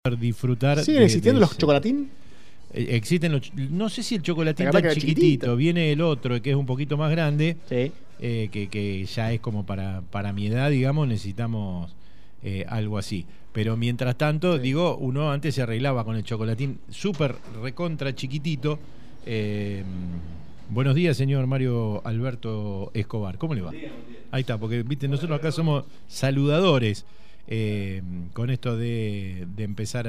disfrutar. ¿Siguen existiendo los chocolatín? Existen los, no sé si el chocolatín tan chiquitito, viene el otro que es un poquito más grande, sí. que ya es como para mi edad, digamos, necesitamos algo así. Pero mientras tanto, sí, digo, uno antes se arreglaba con el chocolatín súper recontra chiquitito. Buenos días, señor Mario Alberto Escobar. ¿Cómo le va? Buen día. Ahí está, porque viste, nosotros acá somos saludadores con esto de empezar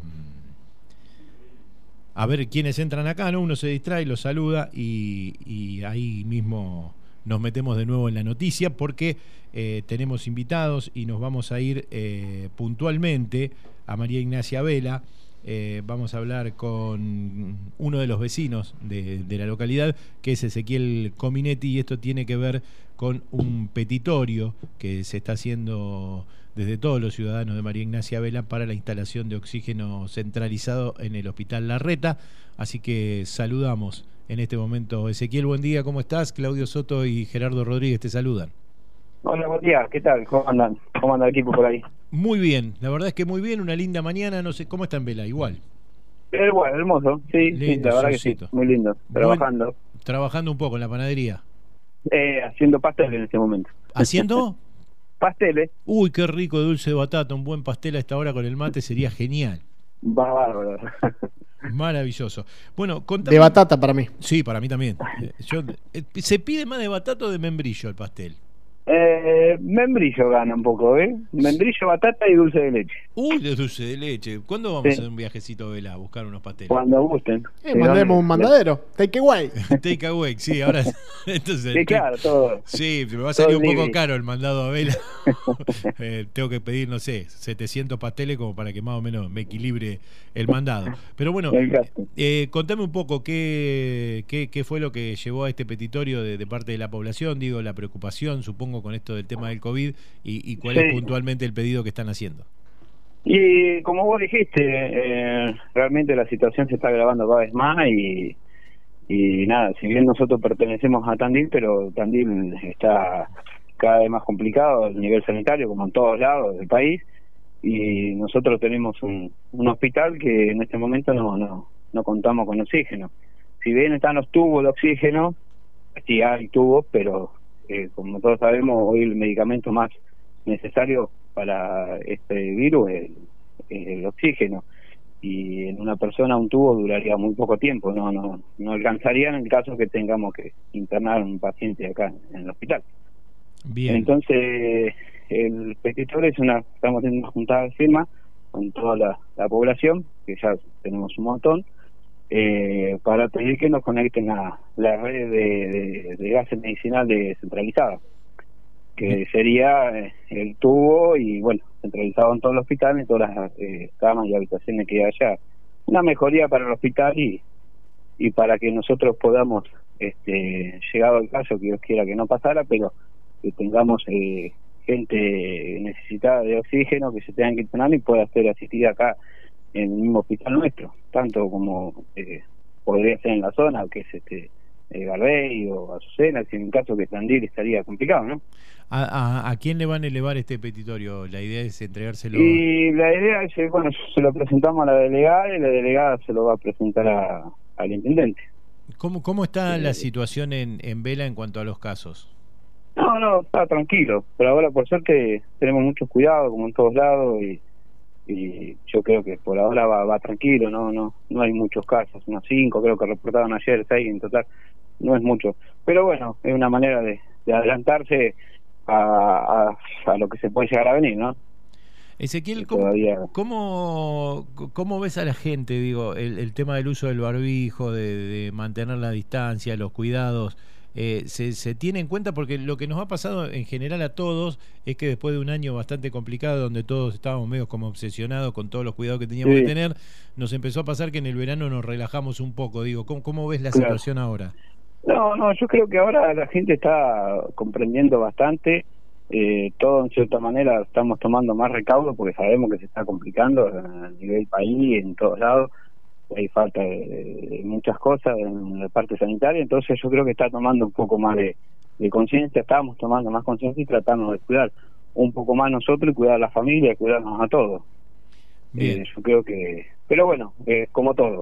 a ver quiénes entran acá, ¿no? Uno se distrae, los saluda y ahí mismo nos metemos de nuevo en la noticia porque tenemos invitados y nos vamos a ir puntualmente a María Ignacia Vela. Vamos a hablar con uno de los vecinos de la localidad, que es Ezequiel Cominetti, y esto tiene que ver con un petitorio que se está haciendo desde todos los ciudadanos de María Ignacia Vela para la instalación de oxígeno centralizado en el Hospital Larreta. Así que saludamos en este momento. Ezequiel, buen día, ¿cómo estás? Claudio Soto y Gerardo Rodríguez te saludan. Hola, buen día, ¿qué tal? ¿Cómo andan? ¿Cómo anda el equipo por ahí? Muy bien, la verdad es que muy bien, una linda mañana, no sé, ¿cómo está en Vela? Igual. Bueno, hermoso, sí, lindo, sí, la verdad solcito. Que sí, muy lindo, trabajando. Trabajando un poco en la panadería. Haciendo pasteles en este momento. ¿Haciendo? Pasteles. Uy, qué rico dulce de batata, un buen pastel a esta hora con el mate sería genial. Va bárbaro. Maravilloso. Bueno, contame. De batata para mí. Sí, para mí también. ¿Se pide más de batata o de membrillo el pastel? Membrillo gana un poco, ¿eh? Membrillo, batata y dulce de leche. Uy, de dulce de leche. ¿Cuándo vamos a hacer un viajecito a Vela a buscar unos pasteles? Cuando gusten. Mandemos un mandadero. Take away. Take away, sí, ahora. Entonces, sí, claro, todo. Sí, me va a salir un poco caro el mandado a Vela. Tengo que pedir, no sé, 700 pasteles como para que más o menos me equilibre el mandado. Pero bueno, contame un poco qué fue lo que llevó a este petitorio de parte de la población, digo, la preocupación, supongo, con esto del tema del COVID y cuál es puntualmente el pedido que están haciendo. Y como vos dijiste, realmente la situación se está agravando cada vez más y nada, si bien nosotros pertenecemos a Tandil, pero Tandil está cada vez más complicado a nivel sanitario, como en todos lados del país, y nosotros tenemos un hospital que en este momento no contamos con oxígeno. Si bien están los tubos de oxígeno, sí hay tubos, pero como todos sabemos, hoy el medicamento más necesario para este virus es el oxígeno, y en una persona un tubo duraría muy poco tiempo, no alcanzaría en el caso que tengamos que internar a un paciente acá en el hospital. Bien. Entonces el petitorio estamos haciendo una juntada de firmas con toda la población, que ya tenemos un montón, para pedir que nos conecten a la red de gases medicinal descentralizada, que sería el tubo y bueno, centralizado en todo el hospital, en todas las camas y habitaciones que haya. Una mejoría para el hospital y para que nosotros podamos, llegado al caso, que Dios quiera que no pasara, pero que tengamos gente necesitada de oxígeno que se tengan que internar y pueda ser asistida acá en el mismo hospital nuestro, tanto como podría ser en la zona, que es Garbey o Azucena, si en un caso que Tandil estaría complicado, ¿no? ¿A quién le van a elevar este petitorio? La idea es entregárselo. Y la idea es que, bueno, se lo presentamos a la delegada y la delegada se lo va a presentar al intendente. ¿Cómo está la situación en Vela en cuanto a los casos? No, está tranquilo, pero ahora por suerte tenemos mucho cuidado, como en todos lados, y yo creo que por ahora va tranquilo, no hay muchos casos, unos 5 creo que reportaron ayer, 6 en total, no es mucho, pero bueno, es una manera de adelantarse a lo que se puede llegar a venir, ¿no? Ezequiel, ¿cómo ves a la gente, digo, el tema del uso del barbijo, de mantener la distancia, los cuidados? ¿Se tiene en cuenta? Porque lo que nos ha pasado en general a todos es que después de un año bastante complicado, donde todos estábamos medio como obsesionados con todos los cuidados que teníamos que tener, nos empezó a pasar que en el verano nos relajamos un poco. Digo, ¿cómo ves la situación ahora? No, yo creo que ahora la gente está comprendiendo bastante, todo en cierta manera estamos tomando más recaudo porque sabemos que se está complicando a nivel país, en todos lados. Hay falta de muchas cosas en la parte sanitaria, entonces yo creo que está tomando un poco más de conciencia, estamos tomando más conciencia y tratando de cuidar un poco más nosotros y cuidar a la familia y cuidarnos a todos. Yo creo que, pero bueno, como todo,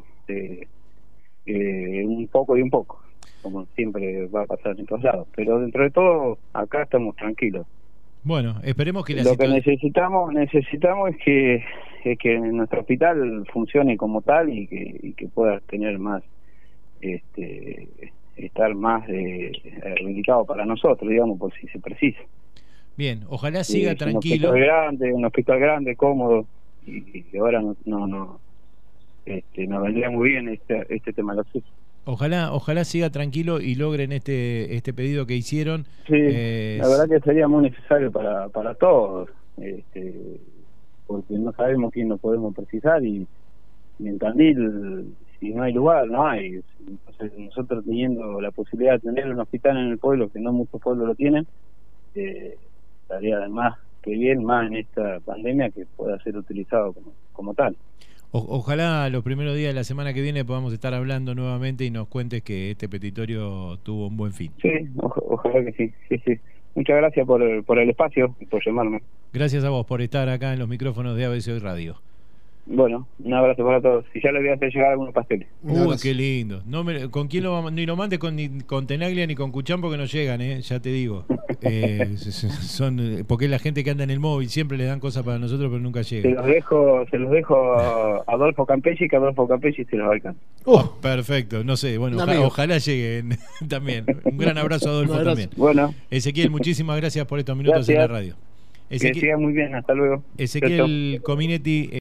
un poco y un poco, como siempre va a pasar en todos lados, pero dentro de todo acá estamos tranquilos. Bueno, esperemos que lo que necesitamos es que nuestro hospital funcione como tal y que pueda tener más estar más habilitado para nosotros, digamos, por si se precisa. Bien, ojalá siga tranquilo. Un hospital grande, cómodo, y ahora nos vendría muy bien este tema de los hijos. Ojalá siga tranquilo y logren este pedido que hicieron. Sí, la verdad que sería muy necesario para todos, porque no sabemos quién lo podemos precisar y en Tandil, si no hay lugar, no hay. Entonces nosotros teniendo la posibilidad de tener un hospital en el pueblo, que no muchos pueblos lo tienen, estaría además que bien, más en esta pandemia, que pueda ser utilizado como tal. Ojalá los primeros días de la semana que viene podamos estar hablando nuevamente y nos cuentes que este petitorio tuvo un buen fin. Sí, ojalá que sí. Muchas gracias por el espacio y por llamarme. Gracias a vos por estar acá en los micrófonos de ABC Hoy Radio. Bueno, un abrazo para todos. Y ya les voy a hacer llegar algunos pasteles. Uy, qué lindo. ¿Con quién lo vamos? Ni lo mandes con Tenaglia ni con Cuchán porque no llegan, ya te digo. Porque es la gente que anda en el móvil, siempre les dan cosas para nosotros, pero nunca llegan. Se los dejo a Adolfo Campelli, que Adolfo Campelli se los alcanza. Perfecto, no sé, bueno, ojalá lleguen también. Un gran abrazo a Adolfo también. Bueno. Ezequiel, muchísimas gracias por estos minutos en la radio. Que siga muy bien, hasta luego. Ezequiel Cominetti.